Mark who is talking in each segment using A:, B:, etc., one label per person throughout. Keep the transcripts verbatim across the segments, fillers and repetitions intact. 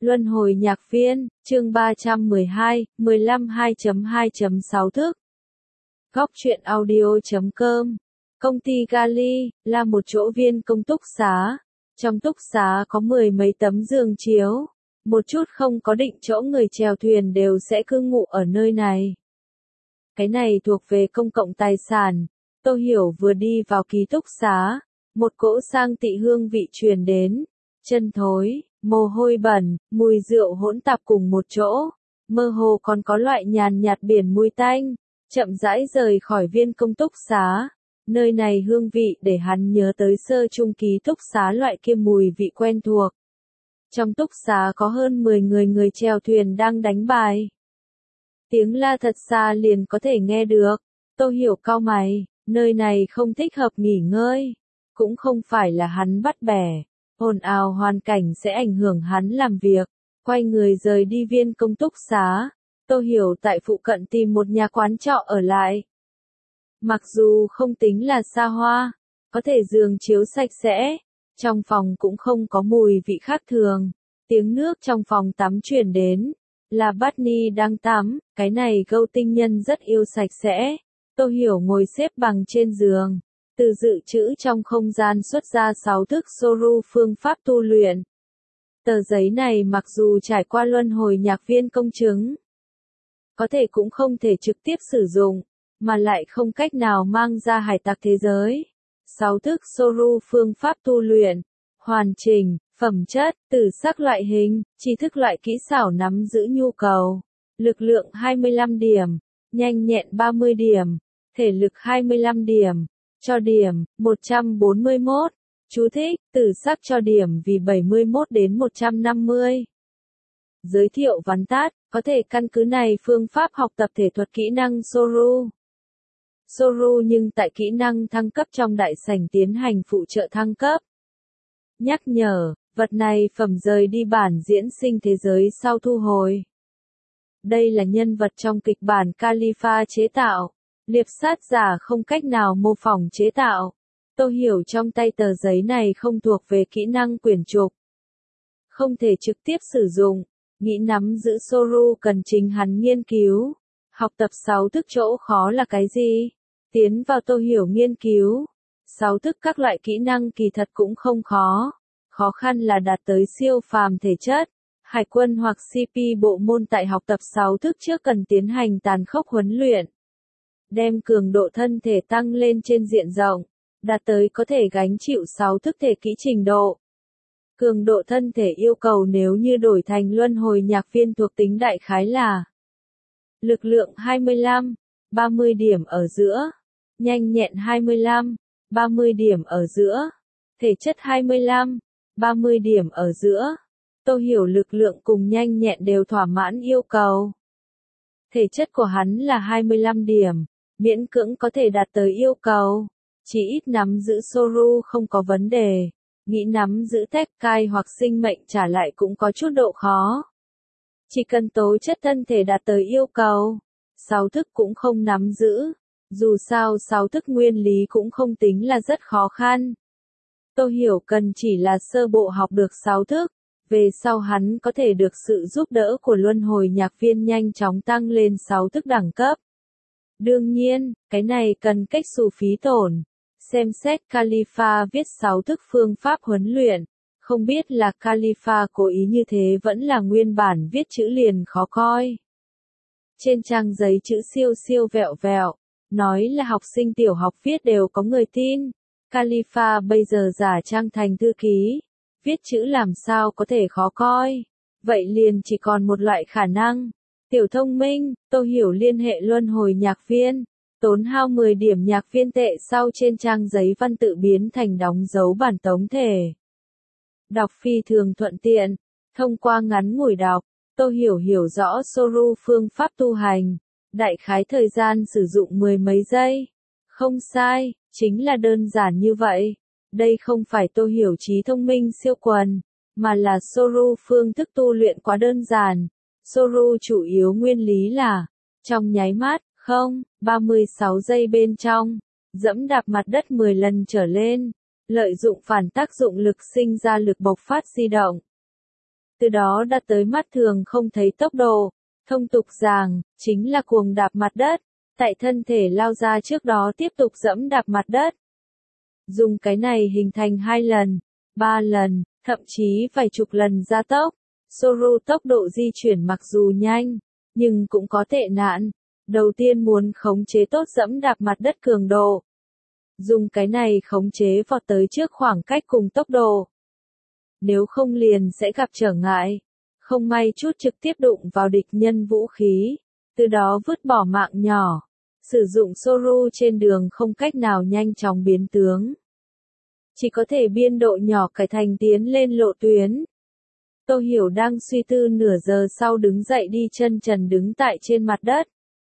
A: Luân hồi nhạc viên, chương ba trăm mười hai, mười lăm hai chấm hai chấm sáu thức. Góc truyện audio chấm com. Công ty Gali, là một chỗ viên công túc xá. Trong túc xá có mười mấy tấm giường chiếu. Một chút không có định chỗ người chèo thuyền đều sẽ cư ngụ ở nơi này. Cái này thuộc về công cộng tài sản. Tô Hiểu vừa đi vào ký túc xá. Một cỗ sang tị hương vị truyền đến. Chân thối, mồ hôi bẩn, mùi rượu hỗn tạp cùng một chỗ. Mơ hồ còn có loại nhàn nhạt biển mùi tanh. Chậm rãi rời khỏi viên công túc xá. Nơi này hương vị để hắn nhớ tới sơ trung ký túc xá loại kia mùi vị quen thuộc. Trong túc xá có hơn mười người người chèo thuyền đang đánh bài. Tiếng la thật xa liền có thể nghe được. Tô Hiểu cau mày, nơi này không thích hợp nghỉ ngơi. Cũng không phải là hắn bắt bẻ. Ồn ào hoàn cảnh sẽ ảnh hưởng hắn làm việc. Quay người rời đi viên công túc xá. Tô Hiểu tại phụ cận tìm một nhà quán trọ ở lại. Mặc dù không tính là xa hoa, có thể giường chiếu sạch sẽ, trong phòng cũng không có mùi vị khác thường. Tiếng nước trong phòng tắm truyền đến, là Barney đang tắm, cái này gâu tinh nhân rất yêu sạch sẽ. Tô Hiểu ngồi xếp bằng trên giường, từ dự trữ trong không gian xuất ra sáu thức Soru phương pháp tu luyện. Tờ giấy này mặc dù trải qua luân hồi nhạc viên công chứng, có thể cũng không thể trực tiếp sử dụng, mà lại không cách nào mang ra hải tặc thế giới. Sáu thức Soru phương pháp tu luyện, hoàn chỉnh, phẩm chất, tử sắc loại hình, tri thức loại kỹ xảo nắm giữ nhu cầu, lực lượng hai mươi lăm điểm, nhanh nhẹn ba mươi điểm, thể lực hai mươi lăm điểm, cho điểm, một trăm bốn mươi mốt, chú thích, tử sắc cho điểm vì bảy mươi mốt đến một trăm năm mươi. Giới thiệu vắn tắt, có thể căn cứ này phương pháp học tập thể thuật kỹ năng Soru. Soru nhưng tại kỹ năng thăng cấp trong đại sảnh tiến hành phụ trợ thăng cấp. Nhắc nhở, vật này phẩm rời đi bản diễn sinh thế giới sau thu hồi. Đây là nhân vật trong kịch bản Khalifa chế tạo. Liệp sát giả không cách nào mô phỏng chế tạo. Tô Hiểu trong tay tờ giấy này không thuộc về kỹ năng quyển trục. Không thể trực tiếp sử dụng. Nghĩ nắm giữ Soru cần chính hắn nghiên cứu. Học tập sáu thức chỗ khó là cái gì? Tiến vào Tô Hiểu nghiên cứu. Sáu thức các loại kỹ năng kỳ thật cũng không khó. Khó khăn là đạt tới siêu phàm thể chất. Hải quân hoặc xê pê bộ môn tại học tập sáu thức trước cần tiến hành tàn khốc huấn luyện. Đem cường độ thân thể tăng lên trên diện rộng. Đạt tới có thể gánh chịu sáu thức thể kỹ trình độ. Cường độ thân thể yêu cầu nếu như đổi thành luân hồi nhạc viên thuộc tính đại khái là lực lượng hai mươi lăm, ba mươi điểm ở giữa, nhanh nhẹn hai mươi lăm, ba mươi điểm ở giữa, thể chất hai mươi lăm, ba mươi điểm ở giữa. Tô Hiểu lực lượng cùng nhanh nhẹn đều thỏa mãn yêu cầu. Thể chất của hắn là hai mươi lăm điểm, miễn cưỡng có thể đạt tới yêu cầu. Chỉ ít nắm giữ Soru không có vấn đề. Nghĩ nắm giữ Tekkai hoặc sinh mệnh trả lại cũng có chút độ khó. Chỉ cần tố chất thân thể đạt tới yêu cầu. Sáu thức cũng không nắm giữ. Dù sao sáu thức nguyên lý cũng không tính là rất khó khăn. Tô Hiểu cần chỉ là sơ bộ học được sáu thức. Về sau hắn có thể được sự giúp đỡ của luân hồi nhạc viên nhanh chóng tăng lên sáu thức đẳng cấp. Đương nhiên, cái này cần cách xù phí tổn. Xem xét Khalifa viết sáu thức phương pháp huấn luyện. Không biết là Khalifa cố ý như thế vẫn là nguyên bản viết chữ liền khó coi. Trên trang giấy chữ siêu siêu vẹo vẹo. Nói là học sinh tiểu học viết đều có người tin. Khalifa bây giờ giả trang thành thư ký. Viết chữ làm sao có thể khó coi. Vậy liền chỉ còn một loại khả năng. Tiểu thông minh, Tô Hiểu liên hệ luân hồi nhạc viên. Tốn hao mười điểm nhạc viên tệ sau trên trang giấy văn tự biến thành đóng dấu bản tống thể. Đọc phi thường thuận tiện. Thông qua ngắn ngủi đọc, Tô Hiểu hiểu rõ Soru phương pháp tu hành. Đại khái thời gian sử dụng mười mấy giây. Không sai, chính là đơn giản như vậy. Đây không phải Tô Hiểu trí thông minh siêu quần, mà là Soru phương thức tu luyện quá đơn giản. Soru chủ yếu nguyên lý là, trong nháy mắt, không, ba mươi sáu giây bên trong, dẫm đạp mặt đất mười lần trở lên, lợi dụng phản tác dụng lực sinh ra lực bộc phát di động. từ đó đạt tới mắt thường không thấy tốc độ, thông tục giảng, chính là cuồng đạp mặt đất, tại thân thể lao ra trước đó tiếp tục dẫm đạp mặt đất. Dùng cái này hình thành hai lần, ba lần, thậm chí vài chục lần gia tốc. Soru tốc độ di chuyển mặc dù nhanh, nhưng cũng có tệ nạn. Đầu tiên muốn khống chế tốt dẫm đạp mặt đất cường độ. Dùng cái này khống chế vọt tới trước khoảng cách cùng tốc độ. Nếu không liền sẽ gặp trở ngại. Không may chút trực tiếp đụng vào địch nhân vũ khí. Từ đó vứt bỏ mạng nhỏ. Sử dụng Soru trên đường không cách nào nhanh chóng biến tướng. Chỉ có thể biên độ nhỏ cải thành tiến lên lộ tuyến. Tô Hiểu đang suy tư nửa giờ sau đứng dậy đi chân trần đứng tại trên mặt đất.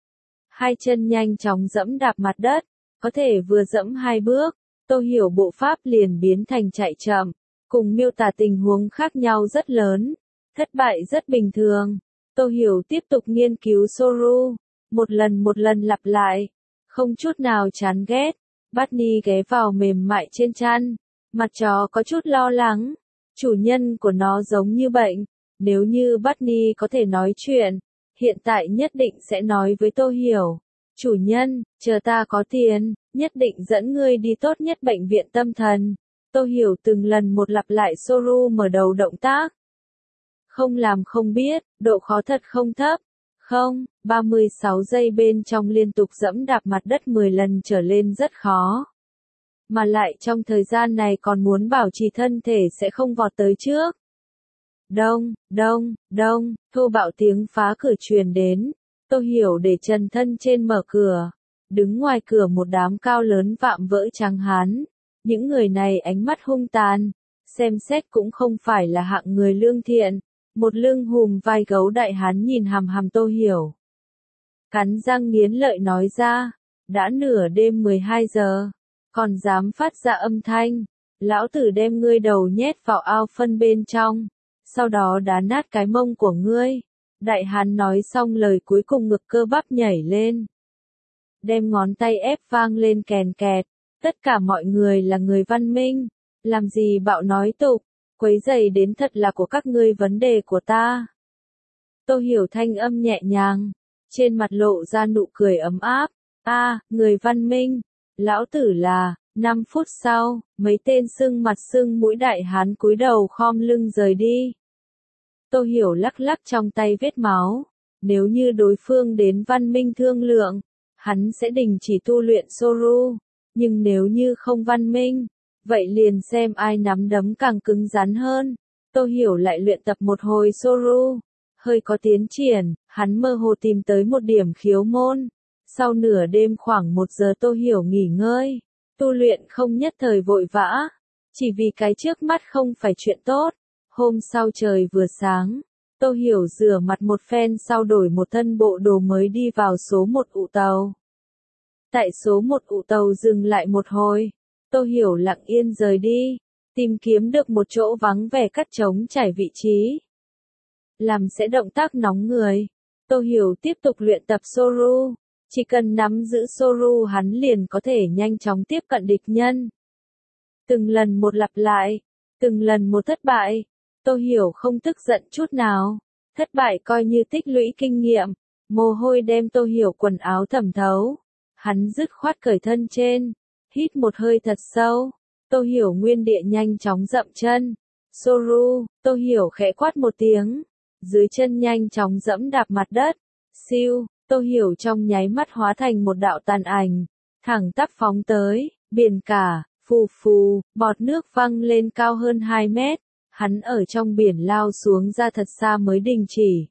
A: Hai chân nhanh chóng dẫm đạp mặt đất, có thể vừa dẫm hai bước, Tô Hiểu bộ pháp liền biến thành chạy chậm, cùng miêu tả tình huống khác nhau rất lớn, thất bại rất bình thường. Tô Hiểu tiếp tục nghiên cứu Soru, một lần một lần lặp lại, không chút nào chán ghét. Barney ghé vào mềm mại trên chăn, mặt chó có chút lo lắng. Chủ nhân của nó giống như bệnh, nếu như Barney có thể nói chuyện, hiện tại nhất định sẽ nói với Tô Hiểu. Chủ nhân, chờ ta có tiền, nhất định dẫn ngươi đi tốt nhất bệnh viện tâm thần. Tô Hiểu từng lần một lặp lại Soru mở đầu động tác. Không làm không biết, độ khó thật không thấp. Không, ba mươi sáu giây bên trong liên tục dẫm đạp mặt đất mười lần trở lên rất khó. Mà lại trong thời gian này còn muốn bảo trì thân thể sẽ không vọt tới trước. Đông, đông, đông, thô bạo tiếng phá cửa truyền đến. Tô Hiểu để trần thân trên mở cửa. Đứng ngoài cửa một đám cao lớn vạm vỡ trắng hán. Những người này ánh mắt hung tàn. Xem xét cũng không phải là hạng người lương thiện. Một lưng hùm vai gấu đại hán nhìn hằm hằm Tô Hiểu. Cắn răng nghiến lợi nói ra. Đã nửa đêm mười hai giờ. Còn dám phát ra âm thanh. Lão tử đem ngươi đầu nhét vào ao phân bên trong. Sau đó đá nát cái mông của ngươi. Đại hán nói xong lời cuối cùng ngực cơ bắp nhảy lên. Đem ngón tay ép vang lên kèn kẹt. Tất cả mọi người là người văn minh. Làm gì bạo nói tục. Quấy rầy đến thật là của các ngươi vấn đề của ta. Tô Hiểu thanh âm nhẹ nhàng. Trên mặt lộ ra nụ cười ấm áp. A, à, người văn minh. Lão tử là, năm phút sau, mấy tên sưng mặt sưng mũi đại hán cúi đầu khom lưng rời đi. Tô Hiểu lắc lắc trong tay vết máu. Nếu như đối phương đến văn minh thương lượng, hắn sẽ đình chỉ tu luyện Soru. Nhưng nếu như không văn minh, vậy liền xem ai nắm đấm càng cứng rắn hơn. Tô Hiểu lại luyện tập một hồi Soru. Hơi có tiến triển, hắn mơ hồ tìm tới một điểm khiếu môn. Sau nửa đêm khoảng một giờ Tô Hiểu nghỉ ngơi. Tu luyện không nhất thời vội vã. Chỉ vì cái trước mắt không phải chuyện tốt. Hôm sau trời vừa sáng. Tô Hiểu rửa mặt một phen sau đổi một thân bộ đồ mới đi vào số một ụ tàu. Tại số một ụ tàu dừng lại một hồi. Tô Hiểu lặng yên rời đi. Tìm kiếm được một chỗ vắng vẻ cắt trống trải vị trí. Làm sẽ động tác nóng người. Tô Hiểu tiếp tục luyện tập Soru. Chỉ cần nắm giữ Soru hắn liền có thể nhanh chóng tiếp cận địch nhân. Từng lần một lặp lại. Từng lần một thất bại. Tô Hiểu không tức giận chút nào. Thất bại coi như tích lũy kinh nghiệm. Mồ hôi đem Tô Hiểu quần áo thẩm thấu. Hắn dứt khoát cởi thân trên. Hít một hơi thật sâu. Tô Hiểu nguyên địa nhanh chóng dậm chân. Soru, Tô Hiểu khẽ quát một tiếng. Dưới chân nhanh chóng dẫm đạp mặt đất. Siêu, Tô Hiểu trong nháy mắt hóa thành một đạo tàn ảnh. Thẳng tắp phóng tới, biển cả, phù phù, bọt nước văng lên cao hơn hai mét. Hắn ở trong biển lao xuống ra thật xa mới đình chỉ.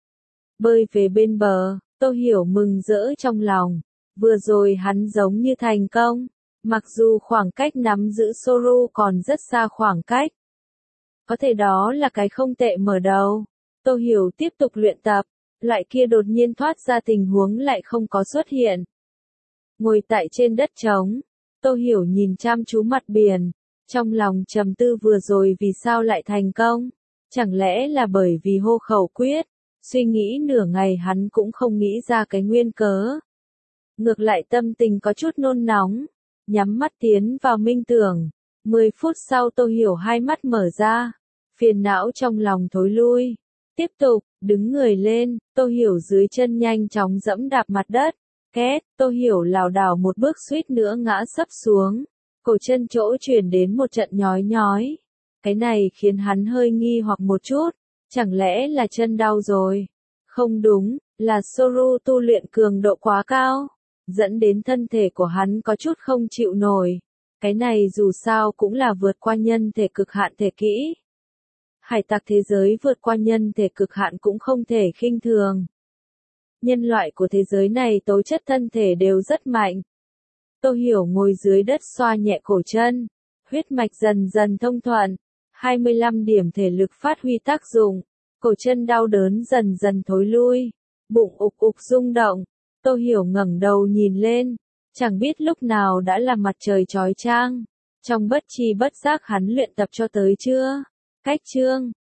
A: Bơi về bên bờ, Tô Hiểu mừng rỡ trong lòng. Vừa rồi hắn giống như thành công. Mặc dù khoảng cách nắm giữ Soru còn rất xa khoảng cách. Có thể đó là cái không tệ mở đầu. Tô Hiểu tiếp tục luyện tập. Loại kia đột nhiên thoát ra tình huống lại không có xuất hiện. Ngồi tại trên đất trống. Tô Hiểu nhìn chăm chú mặt biển. Trong lòng trầm tư vừa rồi vì sao lại thành công. Chẳng lẽ là bởi vì hô khẩu quyết. Suy nghĩ nửa ngày hắn cũng không nghĩ ra cái nguyên cớ. Ngược lại tâm tình có chút nôn nóng. Nhắm mắt tiến vào minh tưởng. Mười phút sau Tô Hiểu hai mắt mở ra. Phiền não trong lòng thối lui. Tiếp tục, đứng người lên, Tô Hiểu dưới chân nhanh chóng dẫm đạp mặt đất. Két, Tô Hiểu lảo đảo một bước suýt nữa ngã sấp xuống. Cổ chân chỗ truyền đến một trận nhói nhói. Cái này khiến hắn hơi nghi hoặc một chút. Chẳng lẽ là chân đau rồi? Không đúng, là Soru tu luyện cường độ quá cao. Dẫn đến thân thể của hắn có chút không chịu nổi. Cái này dù sao cũng là vượt qua nhân thể cực hạn thể kỹ. Hải tặc thế giới vượt qua nhân thể cực hạn cũng không thể khinh thường. Nhân loại của thế giới này tố chất thân thể đều rất mạnh. Tô Hiểu ngồi dưới đất xoa nhẹ cổ chân. Huyết mạch dần dần thông thuận. hai mươi lăm điểm thể lực phát huy tác dụng. Cổ chân đau đớn dần dần thối lui. Bụng ục ục rung động. Tô Hiểu ngẩng đầu nhìn lên. Chẳng biết lúc nào đã là mặt trời chói chang. Trong bất tri bất giác hắn luyện tập cho tới chưa? Cách chương